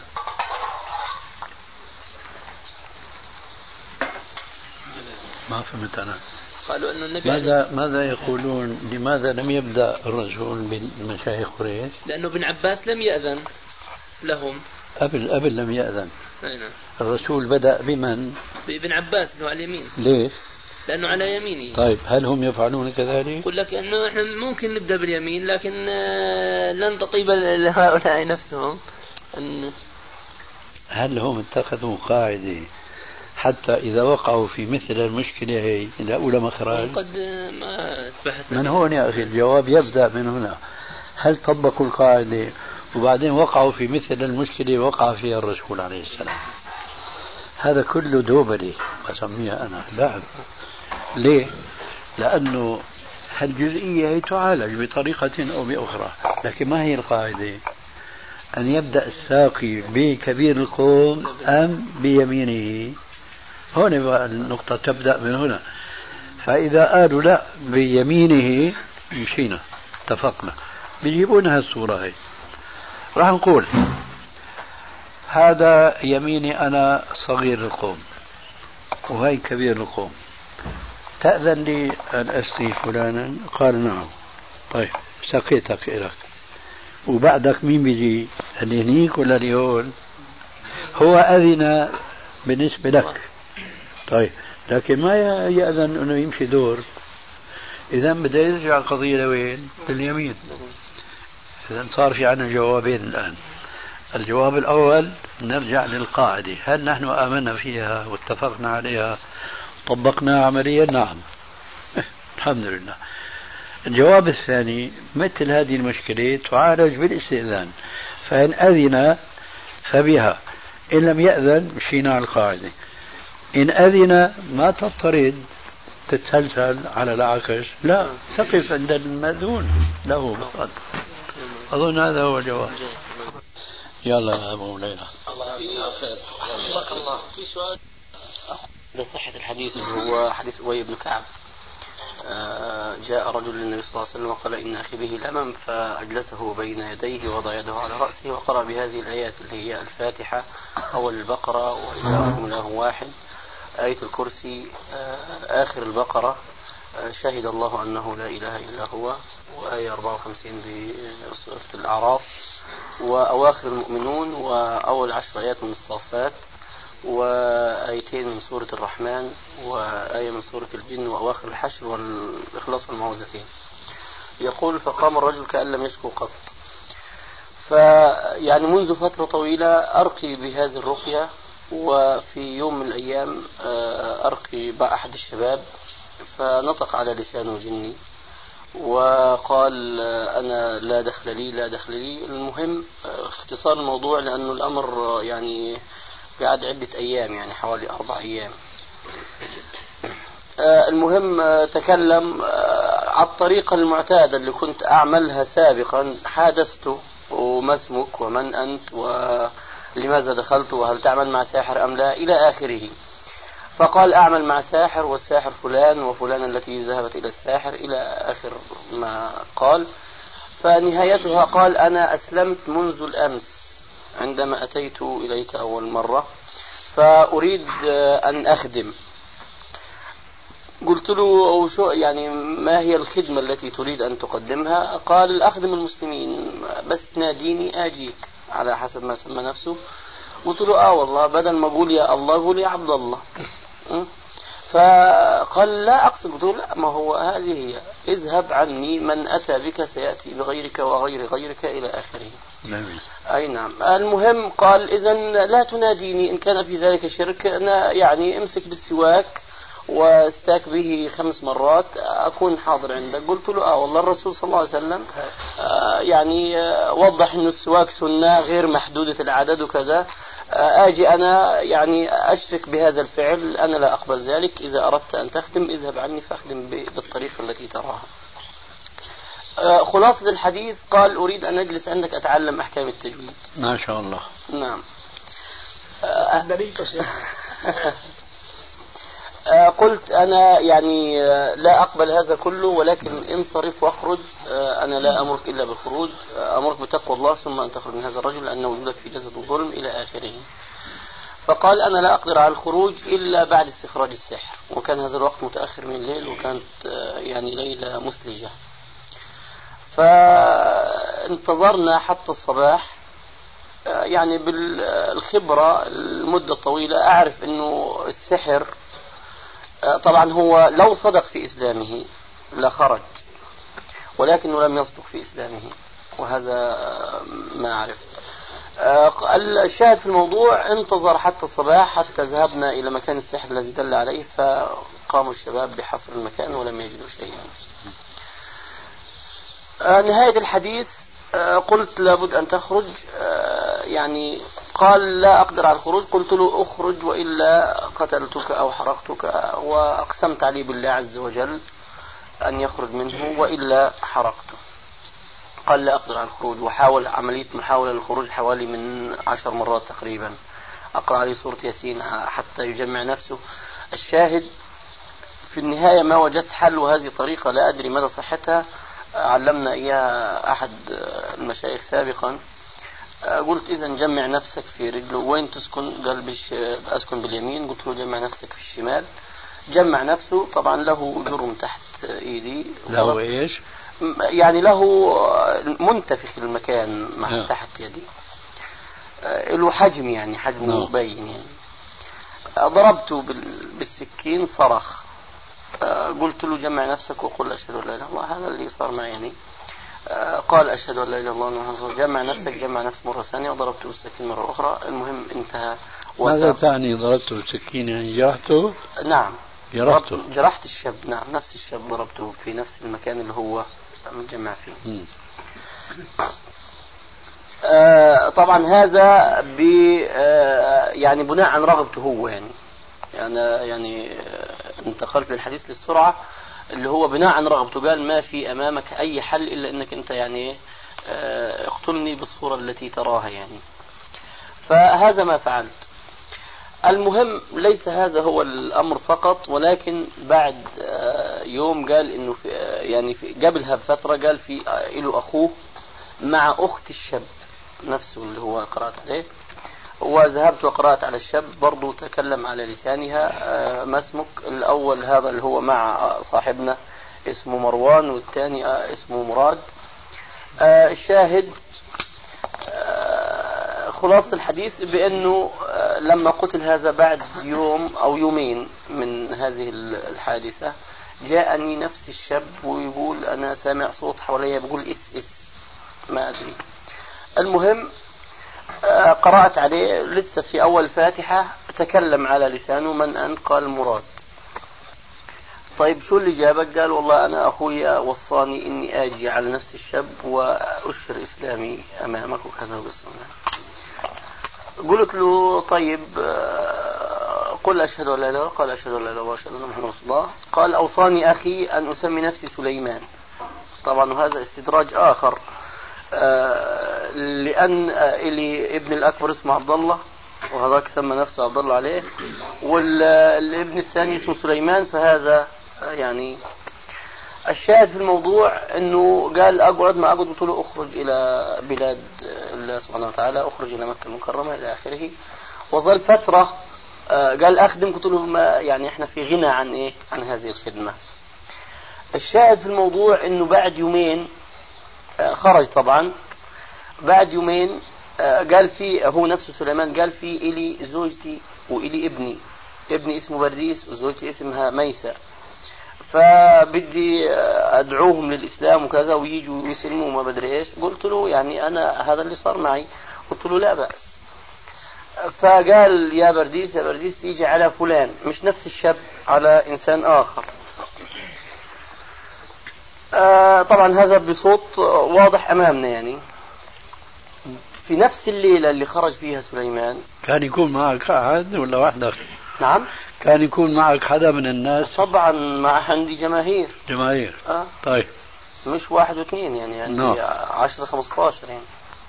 ما فهمت أنا. قالوا أنه النبي ماذا يقولون؟ لماذا لم يبدأ الرسول بمشايخ قريش؟ لأنه ابن عباس لم يأذن لهم. قبل لم يأذن. نعم. الرسول بدأ بمن؟ بابن عباس اللي هو على اليمين. ليش؟ لأنه على يمينه. طيب هل هم يفعلون كذلك؟ يقول لك أنه إحنا ممكن نبدأ باليمين لكن لن تطيب لهؤلاء نفسهم. هل هم اتخذوا قاعدة حتى إذا وقعوا في مثل المشكلة هي يلاقوا لها مخرج؟ قد ما أتبحث من هون يا أخي الجواب يبدأ من هنا. هل طبقوا القاعدة وبعدين وقعوا في مثل المشكلة وقع فيها الرسول عليه السلام؟ هذا كله دوبلي بسميها أنا لعب. ليه؟ لأنه هالجزئية تعالج بطريقة أو بأخرى، لكن ما هي القاعدة؟ أن يبدأ الساقي بكبير القوم أم بيمينه؟ هون بقى النقطة تبدأ من هنا. فإذا قالوا لا بيمينه مشينا اتفقنا، بيجيبونها الصورة هي. راح نقول هذا يميني أنا صغير القوم وهي كبير القوم، تأذن لي أن أسقي فلانا؟ قال نعم. طيب سقيتك إليك، وبعدك مين بيجي؟ اللي هنيك ولا اللي هون؟ هو أذن بالنسبة لك. طيب لكن ما يأذن أنه يمشي دور. إذا بدأ يرجع القضية لوين؟ لليمين. إذا صار في عنا جوابين الآن. الجواب الأول نرجع للقاعدة، هل نحن آمنا فيها واتفقنا عليها طبقناها عمليا؟ نعم الحمد لله. الجواب الثاني مثل هذه المشكلة تعالج بالاستئذان، فإن أذن فبها، إن لم يأذن مشينا على القاعدة. إن أذن ما تضطرد تتسلسل على العكس، لا تقف عند المأذون له. أظن هذا هو الجواب. يلا يا أبو ليلى. الله في سؤال لصحة الحديث اللي هو حديث أبي بن كعب. جاء رجل للنبي صلى الله عليه وسلم وقال إن أخي به لمم، فأجلسه بين يديه ووضع يده على رأسه وقرأ بهذه الآيات اللي هي الفاتحة أول البقرة وإلهكم إله واحد، آية الكرسي، آخر البقرة شهد الله أنه لا إله إلا هو، وآية 54 بسورة الأعراف، وأواخر المؤمنون، وأول 10 آيات من الصافات، وآيتين من سورة الرحمن، وآية من سورة الجن، وأواخر الحشر والإخلاص والمعوذتين. يقول فقام الرجل كأن لم يشكو قط. فيعني منذ فترة طويلة أرقي بهذه الرقية، وفي يوم من الأيام أرقي أحد الشباب فنطق على لسانه جني وقال أنا لا دخل لي. المهم اختصار الموضوع لأنه الأمر يعني قاعد عدة أيام، يعني حوالي 4 أيام. المهم تكلم على الطريقة المعتادة اللي كنت أعملها سابقا، حادثته وما اسمك ومن أنت ولماذا دخلت وهل تعمل مع ساحر أم لا إلى آخره. فقال أعمل مع ساحر والساحر فلان وفلان التي ذهبت إلى الساحر إلى آخر ما قال. فنهايتها قال أنا أسلمت منذ الأمس عندما أتيت إليك أول مرة، فأريد أن أخدم. قلت له شو يعني ما هي الخدمة التي تريد أن تقدمها؟ قال أخدم المسلمين، بس ناديني آجيك على حسب ما سمى نفسه. قلت له والله بدل ما أقول يا الله قول يا عبد الله. فقال لا أقصد. قلت له لا، ما هو هذه هي، اذهب عني من أتى بك سيأتي بغيرك وغير غيرك إلى آخره. أي نعم. المهم قال إذن لا تناديني إن كان في ذلك شرك، أنا يعني امسك بالسواك واستاك به 5 مرات أكون حاضر عندك. قلت له والله الرسول صلى الله عليه وسلم يعني وضح أن السواك سنة غير محدودة العدد وكذا، آجي أنا يعني أشرك بهذا الفعل، أنا لا أقبل ذلك. إذا أردت أن تخدم اذهب عني فاخدم بالطريقة التي تراها. خلاصة الحديث قال أريد أن أجلس عندك أتعلم أحكام التجويد. ما شاء الله. نعم. قلت أنا يعني لا أقبل هذا كله، ولكن انصرف واخرج، أنا لا أمرك إلا بالخروج، أمرك بتقوى الله ثم أن تخرج من هذا الرجل لأن وجودك في جسد الظلم إلى آخره. فقال أنا لا أقدر على الخروج إلا بعد استخراج السحر، وكان هذا الوقت متأخر من الليل وكانت يعني ليلة مسلجة. فانتظرنا حتى الصباح. يعني بالخبرة المدة الطويلة أعرف أنه السحر طبعا هو لو صدق في إسلامه لخرج، ولكنه لم يصدق في إسلامه، وهذا ما عرفت. الشاهد في الموضوع انتظر حتى الصباح، حتى ذهبنا إلى مكان السحر الذي دل عليه، فقاموا الشباب بحفر المكان ولم يجدوا شيئا. نهاية الحديث قلت لابد أن تخرج، يعني قال لا أقدر على الخروج. قلت له أخرج وإلا قتلتك أو حرقتك، وأقسمت عليه بالله عز وجل أن يخرج منه وإلا حرقته. قال لا أقدر على الخروج، وحاول عملية محاولة للخروج حوالي من 10 مرات تقريبا، أقرأ عليه سورة ياسين حتى يجمع نفسه. الشاهد في النهاية ما وجدت حل، وهذه طريقة لا أدري مدى صحتها، علمنا إياها أحد المشايخ سابقا. قلت إذا جمع نفسك في رجله. وين تسكن؟ قال أسكن باليمين. قلت له جمع نفسك في الشمال. جمع نفسه. طبعا له جرم تحت إيدي. له إيش؟ يعني له منتفخ المكان مع تحت يدي، له حجم، يعني حجمه مبين. يعني ضربته بالسكين، صرخ. قلت له جمع نفسك وقل أشهد أن لا إله إلا الله. هذا اللي صار معي يعني. قال أشهد أن لا إله إلا الله. جمع نفسك، جمع نفسك مرة ثانية، وضربته بالسكين مرة أخرى. المهم انتهى. ماذا تعني ضربته بالسكين؟ يعني جرحته؟ نعم جرحت الشاب. نعم نفس الشاب ضربته في نفس المكان اللي هو مجمع فيه. طبعا هذا يعني بناء عن رغبته هو. يعني أنا يعني انتقلت للحديث للسرعة، اللي هو بناء عن رغبته. قال ما في أمامك أي حل إلا أنك أنت يعني اقتلني بالصورة التي تراها يعني. فهذا ما فعلت. المهم ليس هذا هو الأمر فقط، ولكن بعد يوم قال إنه في يعني قبلها بفترة قال في له أخوه مع أخت الشاب نفسه اللي هو قرأت عليه، وذهبت وقرأت على الشاب برضو تكلم على لسانها. ما اسمك؟ الأول هذا اللي هو مع صاحبنا اسمه مروان، والثاني اسمه مراد. الشاهد خلاص الحديث بأنه لما قتل هذا بعد يوم أو يومين من هذه الحادثة، جاءني نفس الشاب ويقول أنا سامع صوت حواليا بيقول إس ما أدري. المهم قرأت عليه لسه في أول فاتحة، تكلم على لسانه من أنت؟ قال مراد. طيب شو اللي جابك؟ قال والله أنا أخويا وصاني إني آجي على نفس الشاب وأشهر إسلامي أمامك وكذا وقصة. قلت له طيب قل أشهد أن لا إله إلا الله. قال أشهد أن لا إله إلا الله وأشهد أن محمدا رسول الله. قال أوصاني أخي أن أسمي نفسي سليمان. طبعا وهذا استدراج آخر، لأن إلي ابن الأكبر اسمه عبد الله، وهذاك سمى نفسه عبد الله عليه، والابن الثاني اسمه سليمان، فهذا يعني. الشاهد في الموضوع انه قال اقعد ما اقعد. قلت له اخرج الى بلاد الله سبحانه وتعالى، اخرج الى مكة المكرمة الى اخره. وظل فترة قال اخدم. قلت له ما يعني احنا في غنى عن ايه؟ عن هذه الخدمة. الشاهد في الموضوع انه بعد يومين خرج. طبعا بعد يومين قال في هو نفسه سليمان قال في إلي زوجتي وإلي ابني اسمه برديس وزوجتي اسمها ميسة، فبدي أدعوهم للإسلام وكذا ويجوا ويسلموا ما بدري إيش. قلت له يعني أنا هذا اللي صار معي. قلت له لا بأس. فقال يا برديس يجي على فلان، مش نفس الشاب، على إنسان آخر. طبعا هذا بصوت واضح أمامنا. يعني في نفس الليلة اللي خرج فيها سليمان كان يكون معك أحد ولا وحدك؟ نعم كان يكون معك حدا من الناس؟ طبعا مع عندي جماهير. طيب مش 1 و2 يعني نعم. 10 15 يعني.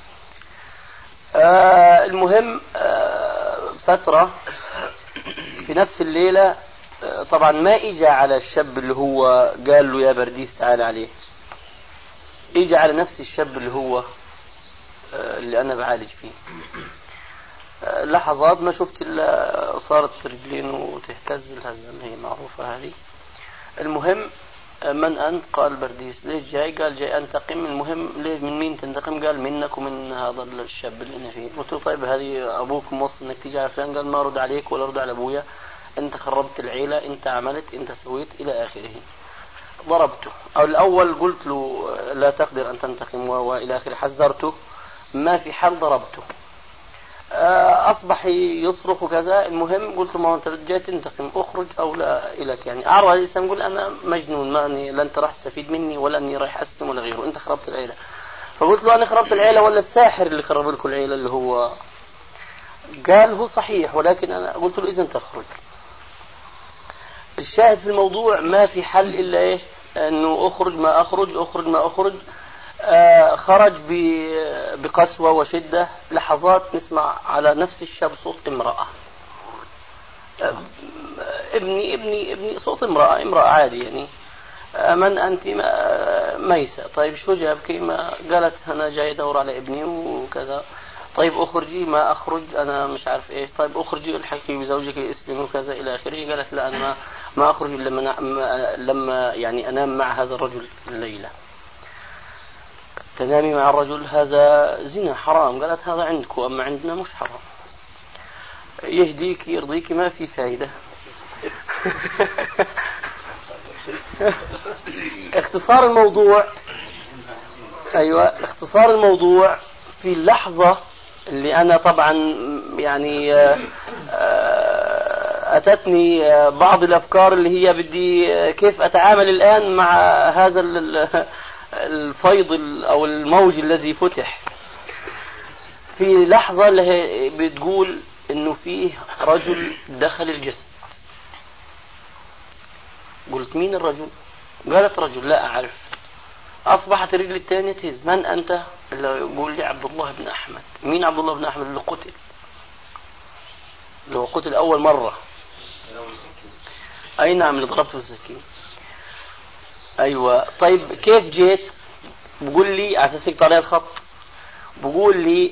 المهم فترة في نفس الليلة طبعا ما اجى على الشاب اللي هو قال له يا برديس تعال عليه، اجى على نفس الشاب اللي هو اللي انا بعالج فيه. لحظات ما شفت الا صارت رجلينه تهتز الهزة اللي هي معروفة هذه. المهم من أنت؟ قال برديس. ليش جاي؟ قال جاي أنتقم. المهم ليه من مين تنتقم؟ قال منك ومن هذا الشاب اللي أنا فيه. قلت له طيب هذه أبوك موصي إنك تيجي على فلان؟ قال ما أرد عليك ولا أرد على أبويا، أنت خربت العيلة، أنت عملت، أنت سويت إلى آخره. ضربته. أو الأول قلت له لا تقدر أن تنتقم وإلى آخره، حذرته، ما في حل، ضربته. أصبح يصرخ وكذا. المهم قلت له ما أنت جاي تنتقم، أخرج أو لا إلك يعني. أعرض على الإنسان يقول أنا مجنون، ما أني لا أنت راح تستفيد مني ولا أني راح أسلم ولا غيره، أنت خربت العيلة. فقلت له أنا خربت العيلة ولا الساحر اللي خرب لكم العيلة اللي هو؟ قال هو صحيح، ولكن أنا قلت له إذن تخرج. الشاهد في الموضوع ما في حل إلا إيه؟ أنه أخرج ما أخرج، أخرج ما أخرج. خرج بقسوة وشدة. لحظات نسمع على نفس الشاب صوت امرأة. ابني صوت امرأة عادي يعني. من أنت؟ ميسة. طيب شو جابك؟ ما قالت أنا جاي أدور على ابني وكذا. طيب أخرجي. ما أخرج، أنا مش عارف إيش. طيب أخرجي الحقي بزوجك اسلمي وكذا إلى آخره. قالت لا أنا ما أخرج لما يعني أنام مع هذا الرجل الليلة. تنامي مع الرجل هذا زنا حرام. قالت هذا عندكم أما عندنا مش حرام. يهديك يرضيك ما في فائدة. اختصار الموضوع، أيوة اختصار الموضوع، في اللحظة اللي أنا طبعا يعني أتتني بعض الأفكار اللي هي بدي كيف أتعامل الآن مع هذا الفيض أو الموج الذي فتح. في لحظة اللي بتقول إنه فيه رجل دخل الجسد. قلت مين الرجل؟ قالت رجل لا أعرف. أصبحت الرجل الثانية تهز. من أنت؟ اللي يقول لي عبد الله بن أحمد. مين عبد الله بن أحمد؟ اللي قتل، اللي هو قتل أول مرة. أي نعم، اللي ضربته السكين. أيوة. طيب كيف جيت؟ بقول لي على أساس يقطع علي الخط. بقول لي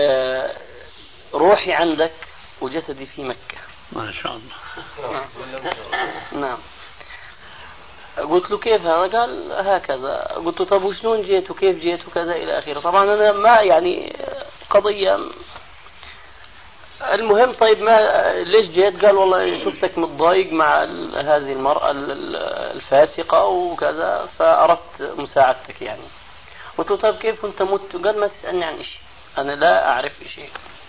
روحي عندك وجسدي في مكة. ما شاء الله. نعم. قلت له كيف هذا؟ قال هكذا. قلت له طب وشلون جيت وكيف جيت وكذا إلى آخره. طبعا أنا ما يعني قضية. المهم طيب ما ليش جيت؟ قال والله شفتك متضايق مع هذه المرأة الفاسقة وكذا فأردت مساعدتك يعني. قلت له طيب كيف أنت مت؟ قال ما تسألني عن شيء، أنا لا أعرف شيء.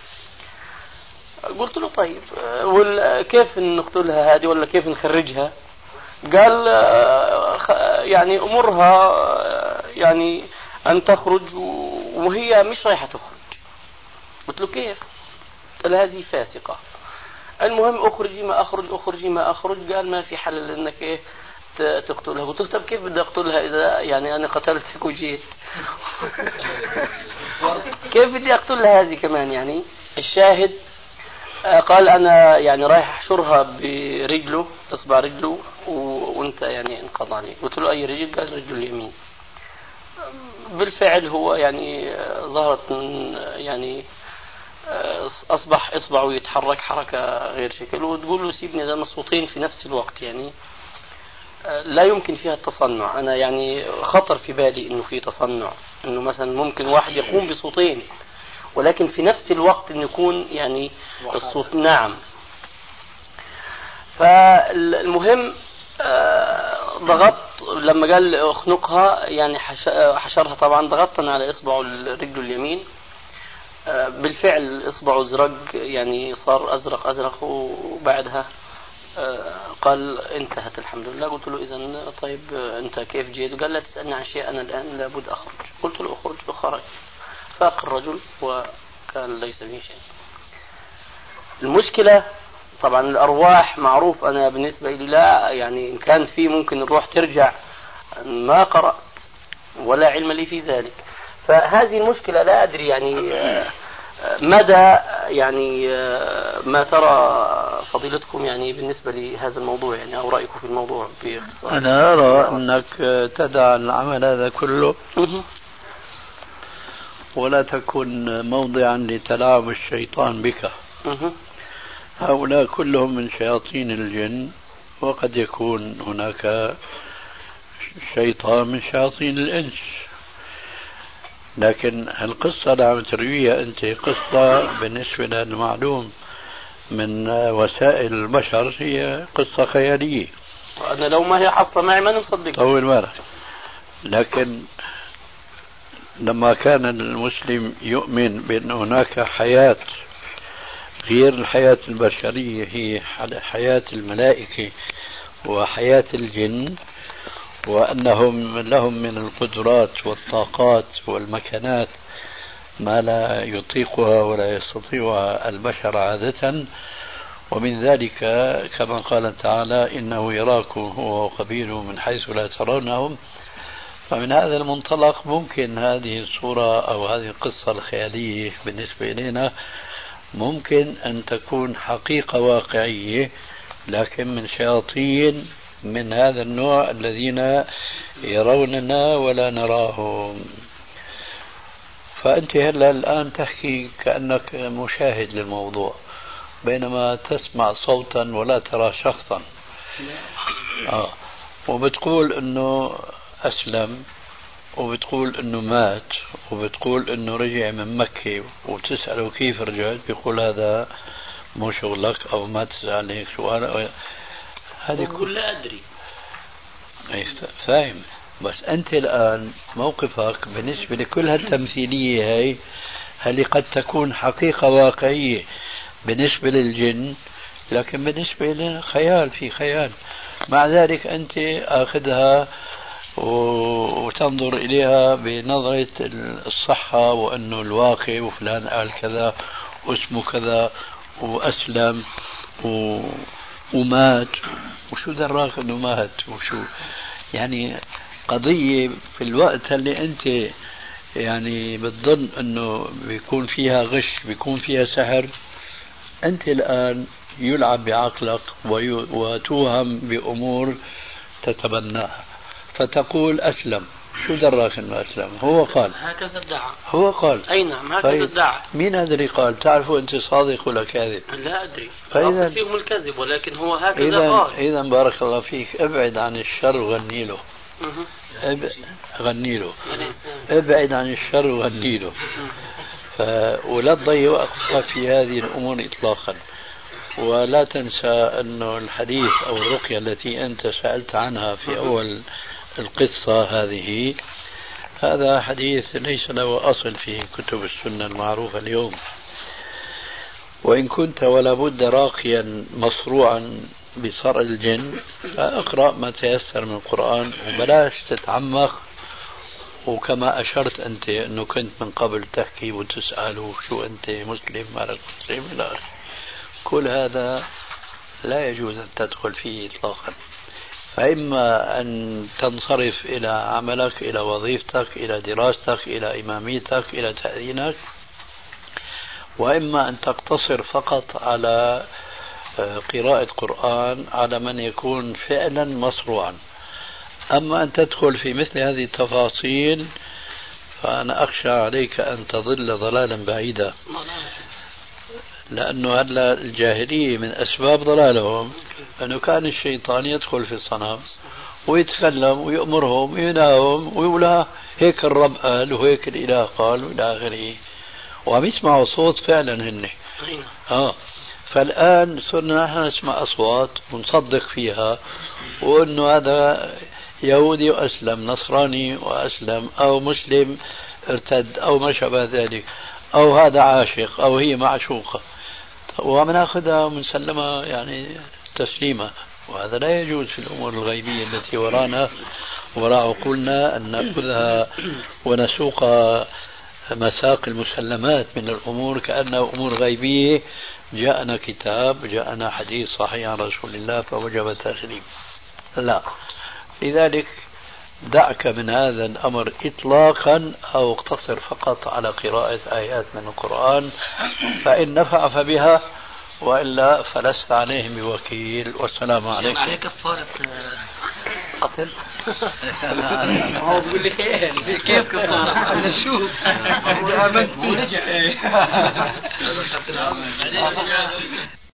قلت له طيب كيف نقتلها هذه ولا كيف نخرجها؟ قال يعني أمرها يعني أن تخرج وهي مش رايحة تخرج. قلت له كيف؟ قال هذه فاسقة. المهم أخرجي ما أخرج، أخرجي ما أخرج. قال ما في حل إنك إيه تقتلها. قلت له طب كيف بدي أقتلها إذا يعني أنا قتلتك وجيت؟ كيف بدي أقتلها هذه كمان يعني؟ الشاهد قال أنا يعني رايح أحشرها برجله، إصبع رجله وأنت يعني انقضى عليه. قلت له أي رجل؟ قال رجل اليمين. بالفعل هو يعني ظهرت يعني أصبح إصبعه يتحرك حركة غير شكل. وتقول له سيبني هذا مصوتين في نفس الوقت يعني لا يمكن فيها التصنع. أنا يعني خطر في بالي إنه في تصنع، إنه مثلا ممكن واحد يقوم بصوتين ولكن في نفس الوقت إنه يكون يعني الصوت. نعم. فالمهم ضغطت لما قال اخنقها يعني حشرها. طبعا ضغطت على إصبعه الرجل اليمين. بالفعل إصبعه زرق يعني صار أزرق وبعدها قال انتهت الحمد لله. قلت له إذن طيب أنت كيف جيت؟ قال لا تسألني عن شيء، أنا الآن لابد أخرج. قلت له أخرج. وخرج. فاق الرجل وكان ليس به شيء. المشكلة طبعا الأرواح معروف أنا بالنسبة لي لا يعني إن كان في ممكن الروح ترجع. ما قرأت ولا علم لي في ذلك. فهذه المشكلة لا أدري يعني مدى يعني ما ترى فضيلتكم يعني بالنسبة لهذا الموضوع يعني أو رأيكم في الموضوع باختصار. أنا أرى أنك تدع العمل هذا كله ولا تكن موضعا لتلاعب الشيطان بك. هؤلاء كلهم من شياطين الجن، وقد يكون هناك شيطان من شياطين الإنس، لكن القصة اللي عم ترويها أنت قصة بالنسبة للمعلوم من وسائل البشر هي قصة خيالية، وأنا لو ما هي حصة معي ما نصدق. طول بالك. لكن لما كان المسلم يؤمن بأن هناك حياة غير الحياة البشرية، هي حياة الملائكة وحياة الجن، وأنهم لهم من القدرات والطاقات والمكانات ما لا يطيقها ولا يستطيعها البشر عادة، ومن ذلك كما قال تعالى إنه يراكم هو وقبيله من حيث لا ترونهم. فمن هذا المنطلق ممكن هذه الصورة أو هذه القصة الخيالية بالنسبة إلينا ممكن أن تكون حقيقة واقعية، لكن من شياطين من هذا النوع الذين يروننا ولا نراهم. فأنت هلا الآن تحكي كأنك مشاهد للموضوع، بينما تسمع صوتا ولا ترى شخصا. وبتقول أنه أسلم، وبتقول أنه مات، وبتقول أنه رجع من مكة، وتسأله كيف رجعت بيقول هذا مو شغلك أو ما تسأل هيك سؤال. هذه كلها أدري فاهم، بس أنت الآن موقفك بالنسبة لكل هالتمثيلية هاي هل قد تكون حقيقة واقعية بالنسبة للجن، لكن بالنسبة لنا خيال في خيال. مع ذلك أنت أخذها وتنظر إليها بنظرة الصحة، وأنه الواقع وفلان قال كذا واسمه كذا وأسلم ومات، وشو دراك أنه مات وشو يعني قضية في الوقت اللي أنت يعني بتظن أنه بيكون فيها غش بيكون فيها سحر. أنت الآن يلعب بعقلك وتوهم بأمور تتبناها، فتقول أسلم. شو دراك أنه أسلم؟ هو قال هكذا ادعى. هو قال أي نعم هكذا ادعى. مين هذا اللي قال؟ تعرفوا أنت صادق ولا كاذب؟ لا أدري، أصل فيهم الكذب، ولكن هو هكذا قال. إذا بارك الله فيك، ابعد عن الشر وغني له. غني له، ابعد عن الشر وغني له. ولا تضيع وقتك في هذه الأمور إطلاقا. ولا تنسى أنه الحديث أو الرقية التي أنت سألت عنها في أول القصة هذه، هذا حديث ليس له أصل في كتب السنة المعروفة اليوم. وإن كنت ولا بد راقيا مصروعا بصرع الجن، فاقرأ ما تيسر من القرآن وبلاش تتعمق. وكما أشرت أنت أنه كنت من قبل تحكي وتسأل شو أنت مسلم مالك مسلم إلى آخره، كل هذا لا يجوز أن تدخل فيه إطلاقا. فإما أن تنصرف إلى عملك، إلى وظيفتك، إلى دراستك، إلى إماميتك، إلى تأذينك، وإما أن تقتصر فقط على قراءة قرآن على من يكون فعلا مصروعا. أما أن تدخل في مثل هذه التفاصيل فأنا أخشى عليك أن تضل ضلالا بعيدا، لأنه هلا الجاهلية من أسباب ضلالهم أنه كان الشيطان يدخل في الصنم ويتكلم ويأمرهم وينهاهم ويقول هيك الرب قال وهيك الإله قال وإلى آخره، وعم يسمعوا صوت فعلا هن. فالآن صرنا نحن نسمع أصوات ونصدق فيها، وأنه هذا يهودي وأسلم، نصراني وأسلم، أو مسلم ارتد، أو ما شابه ذلك، أو هذا عاشق أو هي معشوقة، ومناخذها ومنسلمها يعني تسليمة. وهذا لا يجوز في الأمور الغيبية التي ورانا وراء عقولنا أن نأخذها ونسوقها مساق المسلمات من الأمور كأنها أمور غيبية. جاءنا كتاب، جاءنا حديث صحيح عن رسول الله فوجب تسليم. لا، لذلك دعك من هذا الأمر إطلاقا أو اقتصر فقط على قراءة آيات من القرآن، فإن نفع فبها وإلا فلست عليهم بوكيل. والسلام عليكم. عليك كفارة قتل. هو بيقول لي كيف كفارة؟ أنا شوف آمنت ورجع.